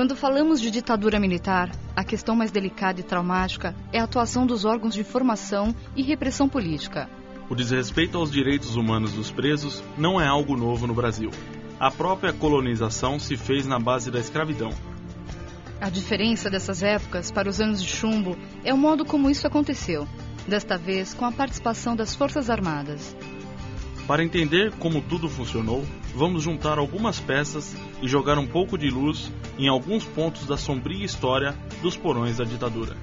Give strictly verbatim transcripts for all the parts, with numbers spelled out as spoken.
Quando falamos de ditadura militar, a questão mais delicada e traumática é a atuação dos órgãos de formação e repressão política. O desrespeito aos direitos humanos dos presos não é algo novo no Brasil. A própria colonização se fez na base da escravidão. A diferença dessas épocas para os anos de chumbo é o modo como isso aconteceu, desta vez com a participação das Forças Armadas. Para entender como tudo funcionou, vamos juntar algumas peças e jogar um pouco de luz em alguns pontos da sombria história dos porões da ditadura.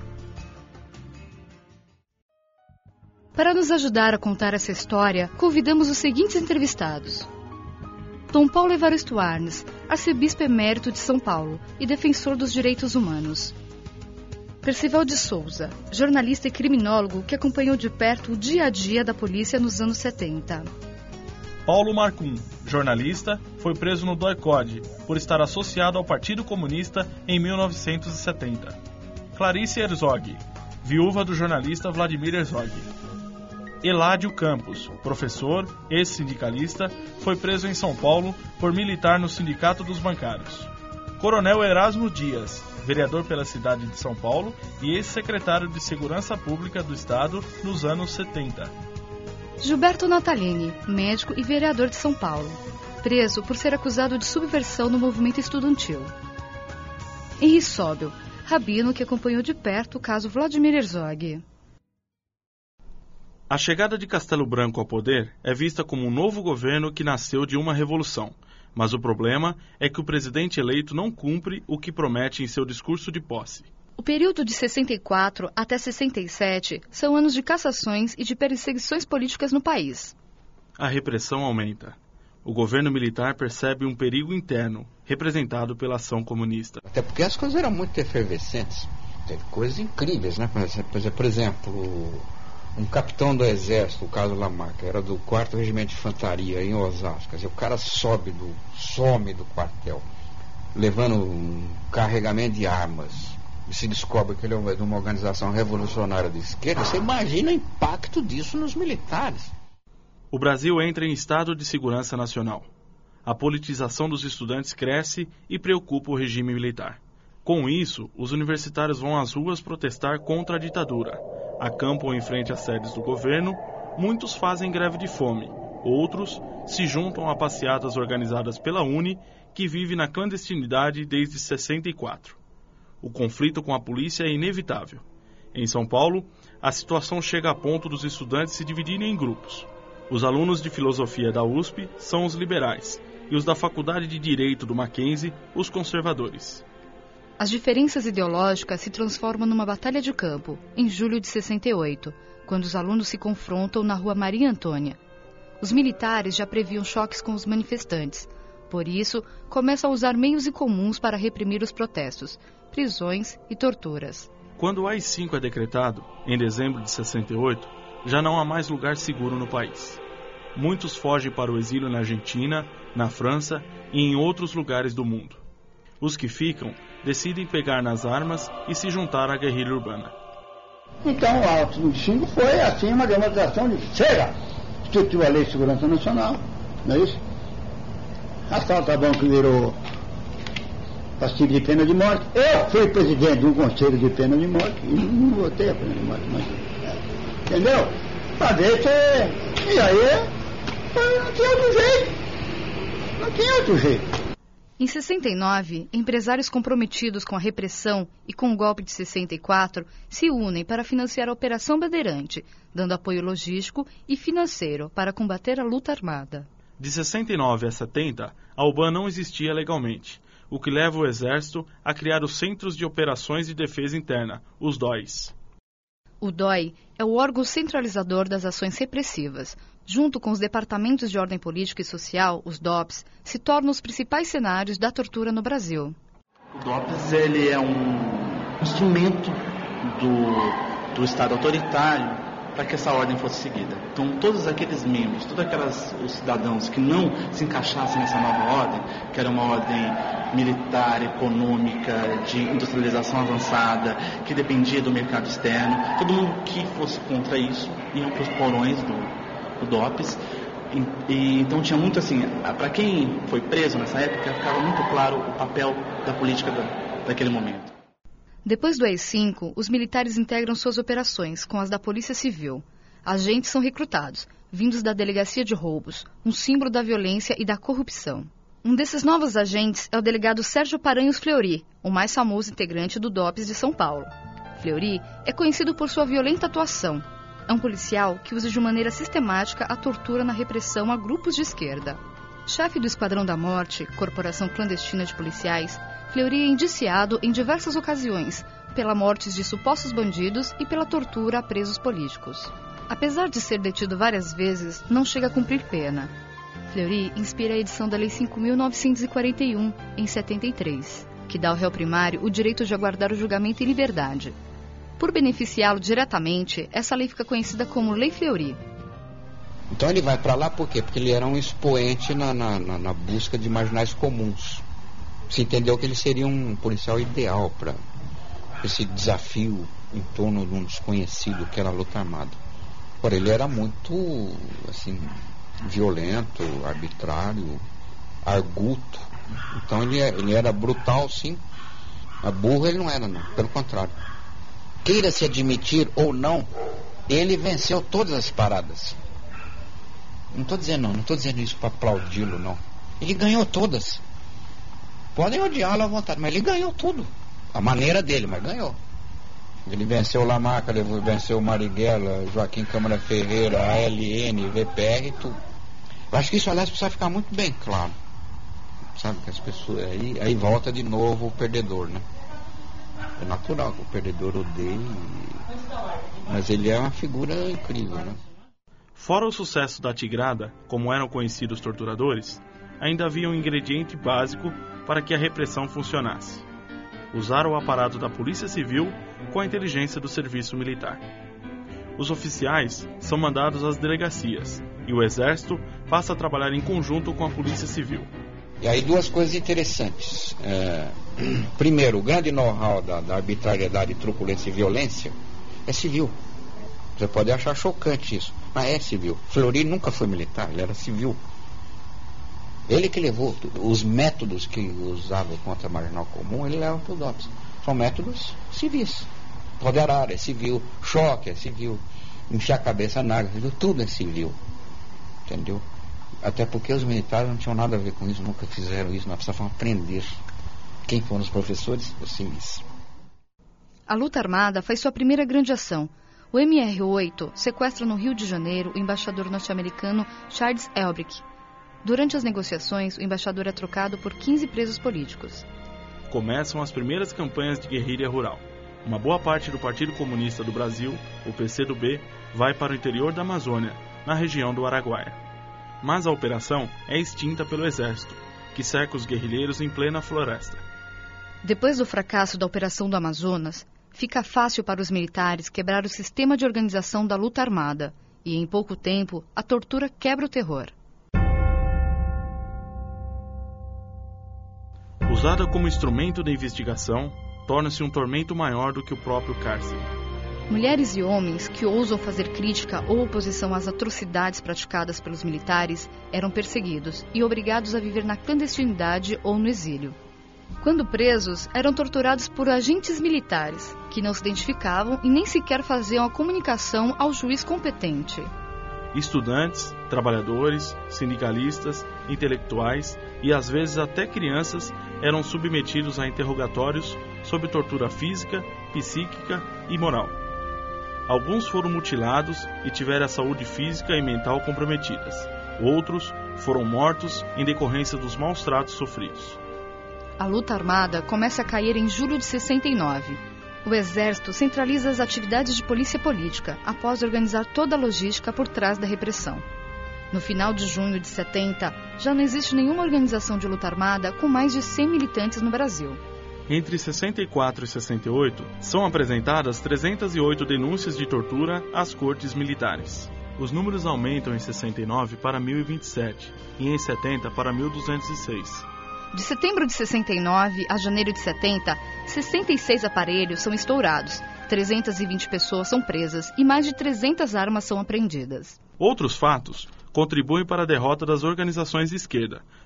Para nos ajudar a contar essa história, convidamos os seguintes entrevistados. Dom Paulo Evaristo Arnes, arcebispo emérito de São Paulo e defensor dos direitos humanos. Percival de Souza, jornalista e criminólogo que acompanhou de perto o dia a dia da polícia nos anos setenta. Paulo Marcum, jornalista, foi preso no Doicode por estar associado ao Partido Comunista em mil novecentos e setenta. Clarice Herzog, viúva do jornalista Vladimir Herzog. Eládio Campos, professor, ex-sindicalista, foi preso em São Paulo por militar no Sindicato dos Bancários. Coronel Erasmo Dias, vereador pela cidade de São Paulo e ex-secretário de Segurança Pública do Estado nos anos setenta. Gilberto Natalini, médico e vereador de São Paulo, preso por ser acusado de subversão no movimento estudantil. Henri Sobel, rabino que acompanhou de perto o caso Vladimir Herzog. A chegada de Castelo Branco ao poder é vista como um novo governo que nasceu de uma revolução. Mas o problema é que o presidente eleito não cumpre o que promete em seu discurso de posse. O período de sessenta e quatro até sessenta e sete são anos de cassações e de perseguições políticas no país. A repressão aumenta. O governo militar percebe um perigo interno, representado pela ação comunista. Até porque as coisas eram muito efervescentes. Teve coisas incríveis, né? Por exemplo, um capitão do exército, o Carlos Lamarca, era do quarto Regimento de Infantaria em Osasco. Quer dizer, o cara sobe do, some do quartel, levando um carregamento de armas, e se descobre que ele é de uma organização revolucionária de esquerda. Você imagina o impacto disso nos militares. O Brasil entra em estado de segurança nacional. A politização dos estudantes cresce e preocupa o regime militar. Com isso, os universitários vão às ruas protestar contra a ditadura. Acampam em frente às sedes do governo, muitos fazem greve de fome, outros se juntam a passeatas organizadas pela UNE, que vive na clandestinidade desde sessenta e quatro. O conflito com a polícia é inevitável. Em São Paulo, a situação chega a ponto dos estudantes se dividirem em grupos. Os alunos de filosofia da U S P são os liberais, e os da Faculdade de Direito do Mackenzie, os conservadores. As diferenças ideológicas se transformam numa batalha de campo, em julho de sessenta e oito, quando os alunos se confrontam na rua Maria Antônia. Os militares já previam choques com os manifestantes. Por isso, começam a usar meios incomuns para reprimir os protestos, prisões e torturas. Quando o A I cinco é decretado, em dezembro de sessenta e oito, já não há mais lugar seguro no país. Muitos fogem para o exílio na Argentina, na França e em outros lugares do mundo. Os que ficam decidem pegar nas armas e se juntar à guerrilha urbana. Então, o ato do cinco foi, assim, uma demonstração de chega! Instituiu a Lei de Segurança Nacional, não é isso? Assalto a banco virou castigo de pena de morte. Eu fui presidente de um conselho de pena de morte e não votei a pena de morte, mas... Entendeu? Pra ver se... E aí, não tinha outro jeito. Não tinha outro jeito. Em sessenta e nove, empresários comprometidos com a repressão e com o golpe de sessenta e quatro se unem para financiar a Operação Bandeirante, dando apoio logístico e financeiro para combater a luta armada. De sessenta e nove a setenta, a U B A N não existia legalmente, o que leva o Exército a criar os Centros de Operações de Defesa Interna, os D O Is. O D O I é o órgão centralizador das ações repressivas. Junto com os departamentos de ordem política e social, os D O Ps, se tornam os principais cenários da tortura no Brasil. O D O Ps ele é um instrumento do, do Estado autoritário para que essa ordem fosse seguida. Então, todos aqueles membros, todos aquelas, os cidadãos que não se encaixassem nessa nova ordem, que era uma ordem militar, econômica, de industrialização avançada, que dependia do mercado externo, todo mundo que fosse contra isso iam para os porões do, do D O Ps. E, e, então tinha muito assim, para quem foi preso nessa época, ficava muito claro o papel da política da daquele momento. Depois do A I cinco, os militares integram suas operações com as da Polícia Civil. Agentes são recrutados, vindos da Delegacia de Roubos, um símbolo da violência e da corrupção. Um desses novos agentes é o delegado Sérgio Paranhos Fleury, o mais famoso integrante do DOPS de São Paulo. Fleury é conhecido por sua violenta atuação. É um policial que usa de maneira sistemática a tortura na repressão a grupos de esquerda. Chefe do Esquadrão da Morte, corporação clandestina de policiais, Fleury é indiciado em diversas ocasiões pela morte de supostos bandidos e pela tortura a presos políticos. Apesar de ser detido várias vezes, não chega a cumprir pena. Fleury inspira a edição da Lei cinco mil novecentos e quarenta e um, em setenta e três, que dá ao réu primário o direito de aguardar o julgamento em liberdade. Por beneficiá-lo diretamente, essa lei fica conhecida como Lei Fleury. Então ele vai para lá por quê? Porque ele era um expoente na, na, na, na busca de marginais comuns. Se entendeu que ele seria um policial ideal para esse desafio em torno de um desconhecido que era a luta armada. Agora, ele era muito, assim, violento, arbitrário, arguto. Então ele, ele era brutal, sim. Mas burro ele não era, não. Pelo contrário. Queira se admitir ou não, ele venceu todas as paradas. Não estou dizendo não, não estou dizendo isso para aplaudi-lo, não. Ele ganhou todas. Podem odiá-lo à vontade, mas ele ganhou tudo. A maneira dele, mas ganhou. Ele venceu Lamarca, ele venceu Marighella, Joaquim Câmara Ferreira, A L N, V P R e tudo. Eu acho que isso, aliás, precisa ficar muito bem claro. Sabe, que as pessoas... Aí, aí volta de novo o perdedor, né? É natural que o perdedor odeie, mas ele é uma figura incrível, né? Fora o sucesso da Tigrada, como eram conhecidos os torturadores, ainda havia um ingrediente básico para que a repressão funcionasse: usar o aparato da Polícia Civil com a inteligência do serviço militar. Os oficiais são mandados às delegacias e o Exército passa a trabalhar em conjunto com a Polícia Civil. E aí duas coisas interessantes. É, primeiro, o grande know-how da, da arbitrariedade, truculência e violência é civil. Você pode achar chocante isso, mas é civil. Fleury nunca foi militar, ele era civil. Ele que levou os métodos que usava contra a marginal comum, ele leva para o DOPS. São métodos civis. Poderara é civil, choque é civil, encher a cabeça na água, tudo é civil. Entendeu? Até porque os militares não tinham nada a ver com isso, nunca fizeram isso, nós precisávamos aprender. Quem foram os professores? Os civis. A luta armada faz sua primeira grande ação. O M R oito sequestra no Rio de Janeiro o embaixador norte-americano Charles Elbrick. Durante as negociações, o embaixador é trocado por quinze presos políticos. Começam as primeiras campanhas de guerrilha rural. Uma boa parte do Partido Comunista do Brasil, o P C do B, vai para o interior da Amazônia, na região do Araguaia. Mas a operação é extinta pelo Exército, que cerca os guerrilheiros em plena floresta. Depois do fracasso da Operação do Amazonas, fica fácil para os militares quebrar o sistema de organização da luta armada, e em pouco tempo a tortura quebra o terror. Usada como instrumento de investigação, torna-se um tormento maior do que o próprio cárcere. Mulheres e homens que ousam fazer crítica ou oposição às atrocidades praticadas pelos militares eram perseguidos e obrigados a viver na clandestinidade ou no exílio. Quando presos, eram torturados por agentes militares, que não se identificavam e nem sequer faziam a comunicação ao juiz competente. Estudantes, trabalhadores, sindicalistas, intelectuais e às vezes até crianças eram submetidos a interrogatórios sob tortura física, psíquica e moral. Alguns foram mutilados e tiveram a saúde física e mental comprometidas. Outros foram mortos em decorrência dos maus tratos sofridos. A luta armada começa a cair em julho de sessenta e nove. O Exército centraliza as atividades de polícia política, após organizar toda a logística por trás da repressão. No final de junho de setenta, já não existe nenhuma organização de luta armada com mais de cem militantes no Brasil. Entre sessenta e quatro e sessenta e oito, são apresentadas trezentas e oito denúncias de tortura às cortes militares. Os números aumentam em sessenta e nove para mil e vinte e sete e em setenta para mil duzentos e seis. De setembro de sessenta e nove a janeiro de setenta, sessenta e seis aparelhos são estourados, trezentas e vinte pessoas são presas e mais de trezentas armas são apreendidas. Outros fatos contribuem para a derrota das organizações de esquerda,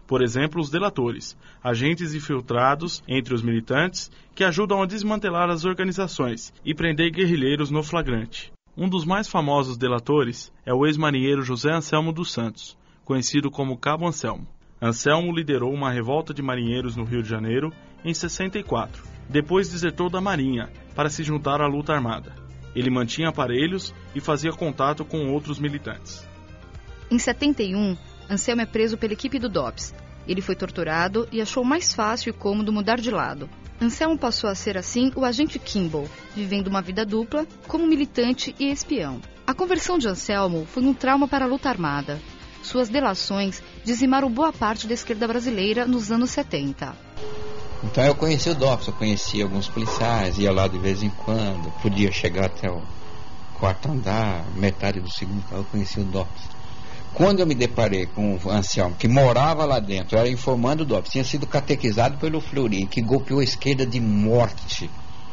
Por exemplo, os delatores, agentes infiltrados entre os militantes que ajudam a desmantelar as organizações e prender guerrilheiros no flagrante. Um dos mais famosos delatores é o ex-marinheiro José Anselmo dos Santos, conhecido como Cabo Anselmo. Anselmo liderou uma revolta de marinheiros no Rio de Janeiro em sessenta e quatro. Depois desertou da Marinha para se juntar à luta armada. Ele mantinha aparelhos e fazia contato com outros militantes. Em setenta e um, Anselmo é preso pela equipe do DOPS. Ele foi torturado e achou mais fácil e cômodo mudar de lado. Anselmo passou a ser assim o agente Kimball, vivendo uma vida dupla como militante e espião. A conversão de Anselmo foi um trauma para a luta armada. Suas delações dizimaram boa parte da esquerda brasileira nos anos setenta. Então eu conheci o DOPS, eu conhecia alguns policiais, ia lá de vez em quando, podia chegar até o quarto andar, metade do segundo, eu conhecia o DOPS. Quando eu me deparei com o Anselmo, que morava lá dentro, era informando do DOPS, tinha sido catequizado pelo Fleury, que golpeou a esquerda de morte.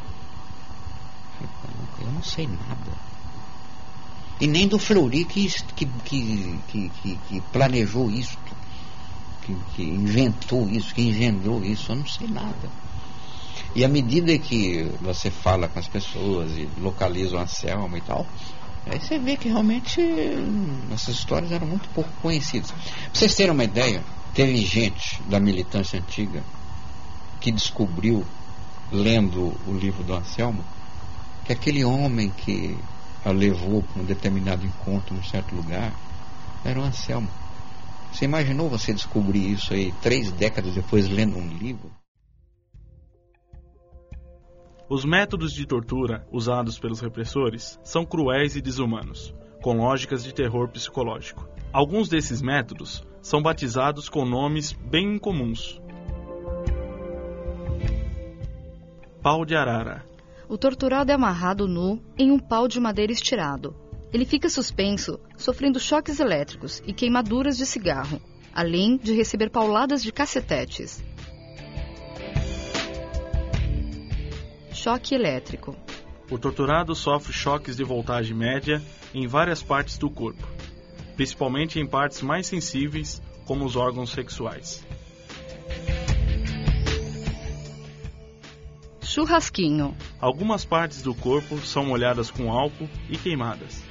Eu não sei nada. E nem do Fleury que, que, que, que, que planejou isso, que, que inventou isso, que engendrou isso, eu não sei nada. E à medida que você fala com as pessoas e localiza o Anselmo e tal, aí você vê que realmente essas histórias eram muito pouco conhecidas. Pra vocês terem uma ideia, teve gente da militância antiga que descobriu, lendo o livro do Anselmo, que aquele homem que a levou para um determinado encontro num certo lugar era o Anselmo. Você imaginou você descobrir isso aí três décadas depois lendo um livro? Os métodos de tortura usados pelos repressores são cruéis e desumanos, com lógicas de terror psicológico. Alguns desses métodos são batizados com nomes bem incomuns. Pau de arara. O torturado é amarrado nu em um pau de madeira estirado. Ele fica suspenso, sofrendo choques elétricos e queimaduras de cigarro, além de receber pauladas de cacetetes. Choque elétrico. O torturado sofre choques de voltagem média em várias partes do corpo, principalmente em partes mais sensíveis, como os órgãos sexuais. Churrasquinho. Algumas partes do corpo são molhadas com álcool e queimadas.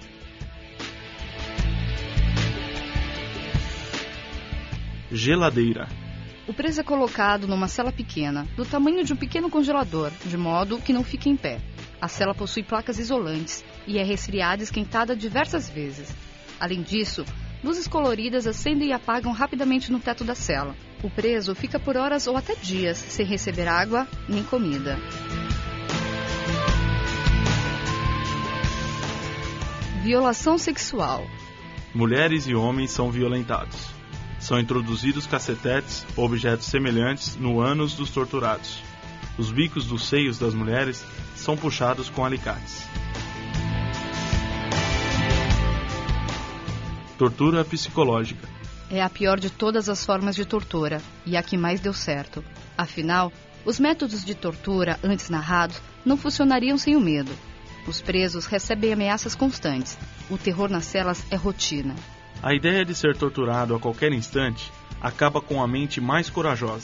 Geladeira. O preso é colocado numa cela pequena, do tamanho de um pequeno congelador, de modo que não fique em pé. A cela possui placas isolantes e é resfriada e esquentada diversas vezes. Além disso, luzes coloridas acendem e apagam rapidamente no teto da cela. O preso fica por horas ou até dias sem receber água nem comida. Violação sexual. Mulheres e homens são violentados. São introduzidos cacetetes ou objetos semelhantes no ânus dos torturados. Os bicos dos seios das mulheres são puxados com alicates. Tortura psicológica. É a pior de todas as formas de tortura e a que mais deu certo. Afinal, os métodos de tortura antes narrados não funcionariam sem o medo. Os presos recebem ameaças constantes. O terror nas celas é rotina. A ideia de ser torturado a qualquer instante acaba com a mente mais corajosa.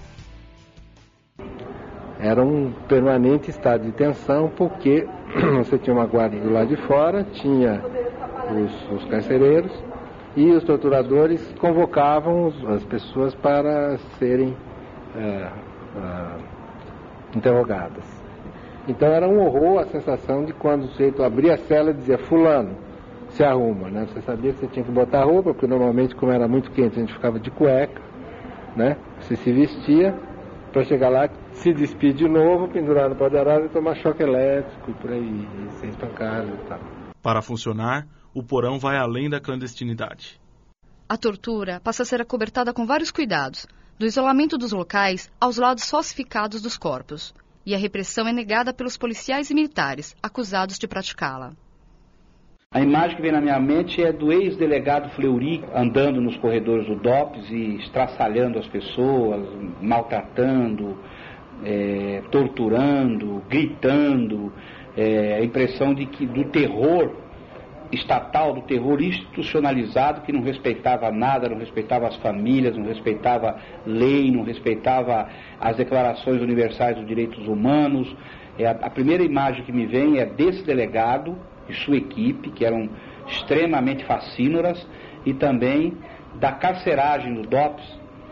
Era um permanente estado de tensão, porque você tinha uma guarda do lado de fora, tinha os, os carcereiros, e os torturadores convocavam as pessoas para serem é, é, interrogadas. Então era um horror a sensação de quando o sujeito abria a cela e dizia: fulano, se arruma, né? Você sabia que você tinha que botar roupa, porque normalmente, como era muito quente, a gente ficava de cueca, né? Você se vestia para chegar lá, se despedir de novo, pendurar no pau de arara e tomar choque elétrico e por aí, e ser espancado e tal. Para funcionar, o porão vai além da clandestinidade. A tortura passa a ser acobertada com vários cuidados, do isolamento dos locais aos lados falsificados dos corpos. E a repressão é negada pelos policiais e militares acusados de praticá-la. A imagem que vem na minha mente é do ex-delegado Fleury andando nos corredores do DOPS e estraçalhando as pessoas, maltratando, é, torturando, gritando, é, a impressão de que, do terror estatal, do terror institucionalizado, que não respeitava nada, não respeitava as famílias, não respeitava lei, não respeitava as declarações universais dos direitos humanos. É, a, a primeira imagem que me vem é desse delegado e sua equipe, que eram extremamente facínoras, e também da carceragem do DOPS,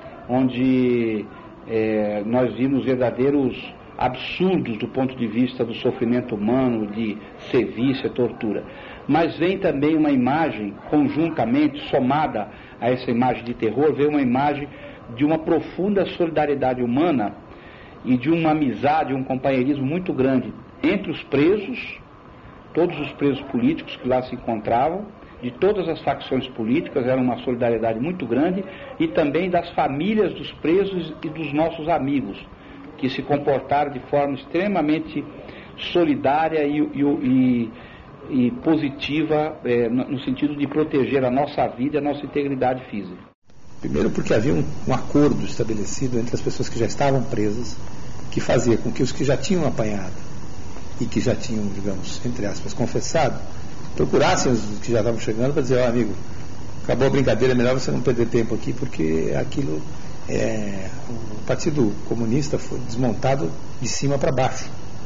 onde é, nós vimos verdadeiros absurdos do ponto de vista do sofrimento humano, de serviço e tortura. Mas vem também uma imagem, conjuntamente, somada a essa imagem de terror, vem uma imagem de uma profunda solidariedade humana e de uma amizade, um companheirismo muito grande entre os presos, todos os presos políticos que lá se encontravam, de todas as facções políticas, era uma solidariedade muito grande, e também das famílias dos presos e dos nossos amigos, que se comportaram de forma extremamente solidária e, e, e positiva, é, no sentido de proteger a nossa vida e a nossa integridade física. Primeiro porque havia um, um acordo estabelecido entre as pessoas que já estavam presas, que fazia com que os que já tinham apanhado e que já tinham, digamos, entre aspas, confessado, procurassem os que já estavam chegando para dizer: ó, oh, amigo, acabou a brincadeira, é melhor você não perder tempo aqui, porque aquilo, é, o Partido Comunista foi desmontado de cima para baixo.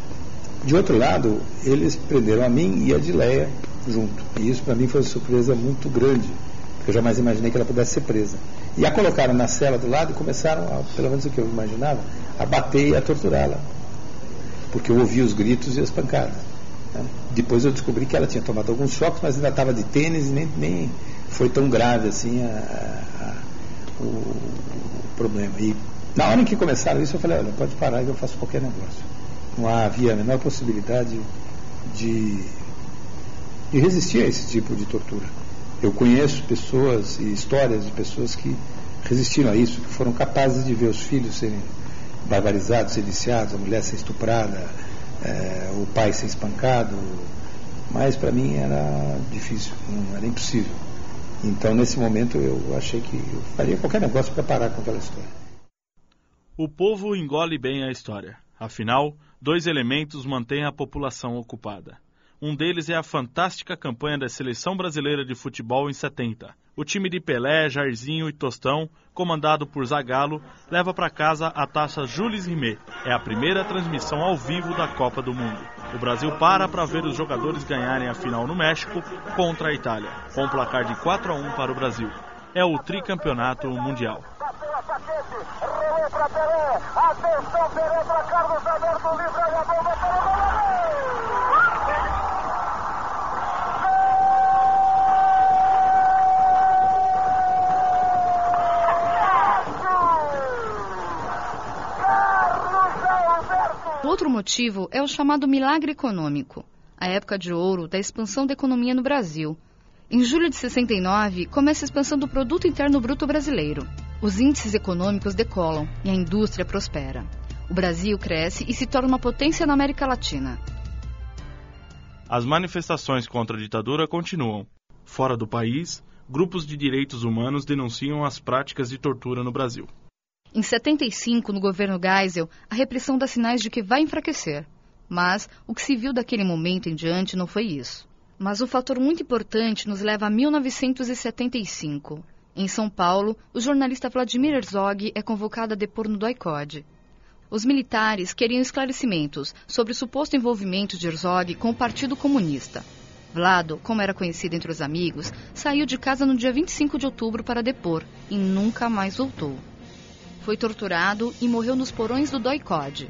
De outro lado, eles prenderam a mim e a Dileia junto, e isso para mim foi uma surpresa muito grande, porque eu jamais imaginei que ela pudesse ser presa. E a colocaram na cela do lado e começaram, a, pelo menos o que eu imaginava, a bater e a torturá-la, porque eu ouvi os gritos e as pancadas. Né? Depois eu descobri que ela tinha tomado alguns choques, mas ainda estava de tênis e nem, nem foi tão grave assim a, a, a, o, o problema. E na hora em que começaram isso, eu falei: olha, pode parar que eu faço qualquer negócio. Não havia a menor possibilidade de, de resistir a esse tipo de tortura. Eu conheço pessoas e histórias de pessoas que resistiram a isso, que foram capazes de ver os filhos serem barbarizados, sediciados, a mulher ser estuprada, é, o pai ser espancado, mas para mim era difícil, não era impossível. Então nesse momento eu achei que eu faria qualquer negócio para parar com aquela história. O povo engole bem a história. Afinal, dois elementos mantêm a população ocupada. Um deles é a fantástica campanha da Seleção Brasileira de Futebol em setenta. O time de Pelé, Jairzinho e Tostão, comandado por Zagallo, leva para casa a taça Jules Rimet. É a primeira transmissão ao vivo da Copa do Mundo. O Brasil para para ver os jogadores ganharem a final no México contra a Itália, com um placar de quatro a um para o Brasil. É o tricampeonato mundial. Outro motivo é o chamado milagre econômico, a época de ouro da expansão da economia no Brasil. Em julho de sessenta e nove, começa a expansão do Produto Interno Bruto brasileiro. Os índices econômicos decolam e a indústria prospera. O Brasil cresce e se torna uma potência na América Latina. As manifestações contra a ditadura continuam. Fora do país, grupos de direitos humanos denunciam as práticas de tortura no Brasil. Em setenta e cinco, no governo Geisel, a repressão dá sinais de que vai enfraquecer. Mas o que se viu daquele momento em diante não foi isso. Mas um fator muito importante nos leva a mil novecentos e setenta e cinco. Em São Paulo, o jornalista Vladimir Herzog é convocado a depor no doicode. Os militares queriam esclarecimentos sobre o suposto envolvimento de Herzog com o Partido Comunista. Vlado, como era conhecido entre os amigos, saiu de casa no dia vinte e cinco de outubro para depor e nunca mais voltou. Foi torturado e morreu nos porões do doicode.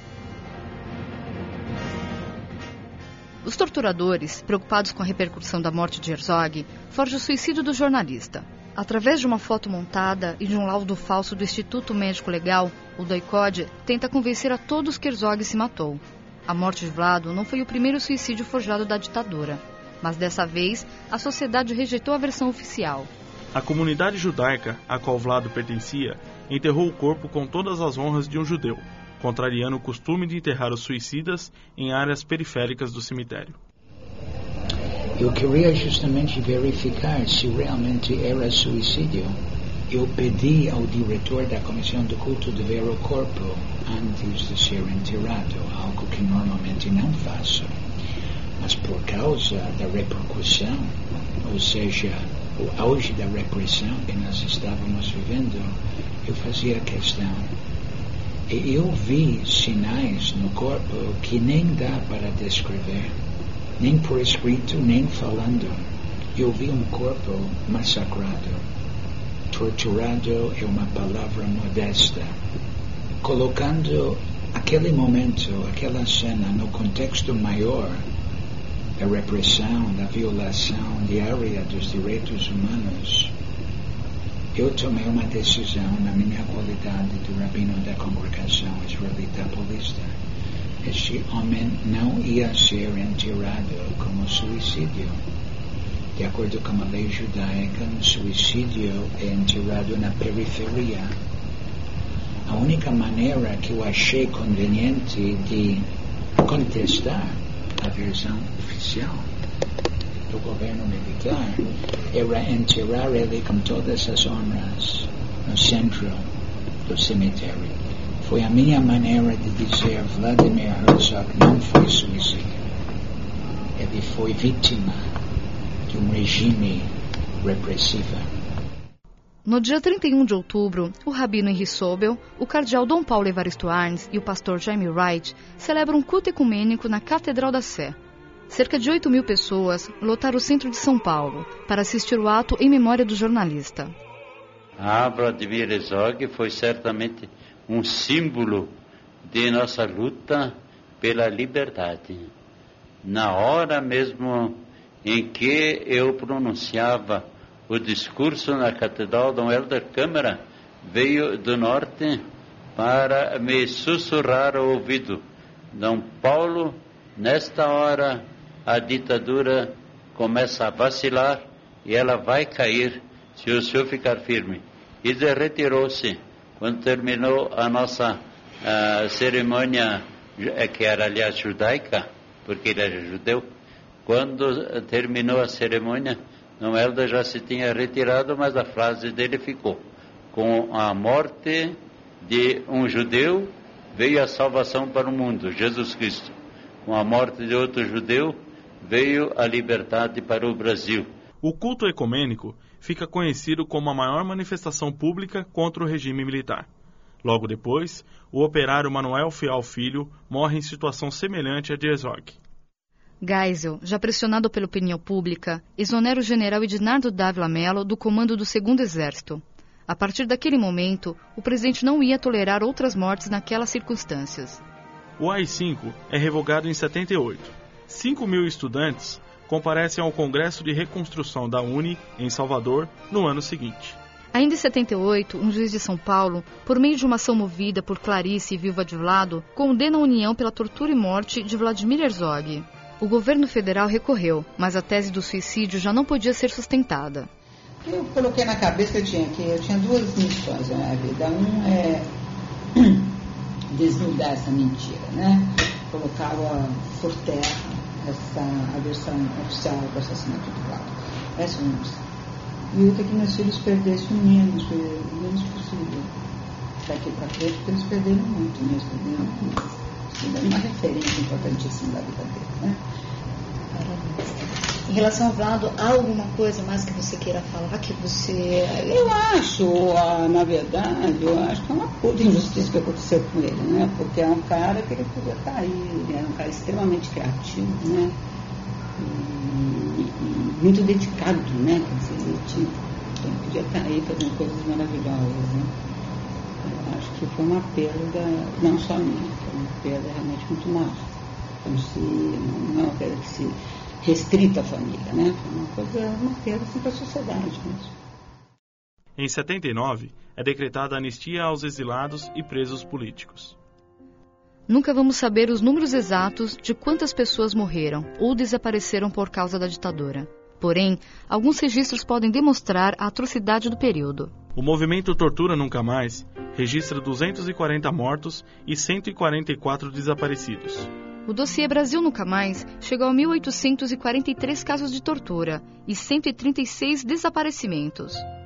Os torturadores, preocupados com a repercussão da morte de Herzog, forjam o suicídio do jornalista. Através de uma foto montada e de um laudo falso do Instituto Médico Legal, o doicode tenta convencer a todos que Herzog se matou. A morte de Vlado não foi o primeiro suicídio forjado da ditadura, mas dessa vez a sociedade rejeitou a versão oficial. A comunidade judaica, a qual Vlado pertencia, enterrou o corpo com todas as honras de um judeu, contrariando o costume de enterrar os suicidas em áreas periféricas do cemitério. Eu queria justamente verificar se realmente era suicídio. Eu pedi ao diretor da comissão do culto de ver o corpo antes de ser enterrado, algo que normalmente não faço. Mas por causa da repercussão, ou seja, o auge da repressão que nós estávamos vivendo, eu fazia questão. E eu vi sinais no corpo que nem dá para descrever, nem por escrito, nem falando. Eu vi um corpo massacrado. Torturado é uma palavra modesta. Colocando aquele momento, aquela cena no contexto maior da repressão, da violação diária dos direitos humanos, eu tomei uma decisão na minha qualidade de rabino da congregação israelita paulista. Este homem não ia ser enterrado como suicídio. De acordo com a lei judaica, um suicídio é enterrado na periferia. A única maneira que eu achei conveniente de contestar a versão oficial do governo militar era enterrar ele com todas as honras no centro do cemitério. Foi a minha maneira de dizer: Vladimir Herzog não foi suicídio. Ele foi vítima de um regime repressivo. No dia trinta e um de outubro, o rabino Henry Sobel, o cardeal Dom Paulo Evaristo Arnes e o pastor Jaime Wright celebram um culto ecumênico na Catedral da Sé. Cerca de oito mil pessoas lotaram o centro de São Paulo para assistir o ato em memória do jornalista. Ah, Vladimir Herzog foi certamente um símbolo de nossa luta pela liberdade. Na hora mesmo em que eu pronunciava o discurso na Catedral, Dom Helder Câmara veio do norte para me sussurrar ao ouvido: Dom Paulo, nesta hora a ditadura começa a vacilar e ela vai cair se o senhor ficar firme. E ele retirou-se. Quando terminou a nossa uh, cerimônia, que era aliás judaica, porque ele era judeu, quando terminou a cerimônia, Dom Helder já se tinha retirado, mas a frase dele ficou: com a morte de um judeu veio a salvação para o mundo, Jesus Cristo. Com a morte de outro judeu veio a liberdade para o Brasil. O culto ecumênico fica conhecido como a maior manifestação pública contra o regime militar. Logo depois, o operário Manuel Fial Filho morre em situação semelhante à de Herzog. Geisel, já pressionado pela opinião pública, exonera o general Ednardo Dávila Mello do comando do Segundo Exército. A partir daquele momento, o presidente não ia tolerar outras mortes naquelas circunstâncias. O A I cinco é revogado em setenta e oito. cinco mil estudantes comparecem ao Congresso de Reconstrução da U N E, em Salvador, no ano seguinte. Ainda em setenta e oito, um juiz de São Paulo, por meio de uma ação movida por Clarice, viúva de Vlado, condena a União pela tortura e morte de Vladimir Herzog. O governo federal recorreu, mas a tese do suicídio já não podia ser sustentada. Eu coloquei na cabeça que eu tinha, que eu tinha duas missões na minha vida. Um é desnudar essa mentira, né? Colocava por terra essa a versão oficial do assassinato do Vlado. Essa é uma missão. E outra é que meus filhos perdessem o menos, o menos possível. Daqui para frente, porque eles perderam muito mesmo. Perderam é uma referência importantíssima da vida deles, né? Em relação ao Vlado, há alguma coisa mais que você queira falar? Que você... Eu acho, na verdade, eu acho que é uma puta injustiça que aconteceu com ele, né? Porque é um cara que ele podia estar aí, ele era um cara extremamente criativo, né? E, e muito dedicado, né? Quer dizer, ele, tinha, ele podia estar aí fazendo coisas maravilhosas, né? Eu acho que foi uma perda, não só minha, foi uma perda realmente muito maior. Como se não é uma perda que se restrita à família, né? Foi uma coisa, uma perda assim, para a sociedade mesmo. Em setenta e nove, é decretada a anistia aos exilados e presos políticos. Nunca vamos saber os números exatos de quantas pessoas morreram ou desapareceram por causa da ditadura. Porém, alguns registros podem demonstrar a atrocidade do período. O movimento Tortura Nunca Mais registra duzentos e quarenta mortos e cento e quarenta e quatro desaparecidos. O dossiê Brasil Nunca Mais chegou a mil oitocentos e quarenta e três casos de tortura e cento e trinta e seis desaparecimentos.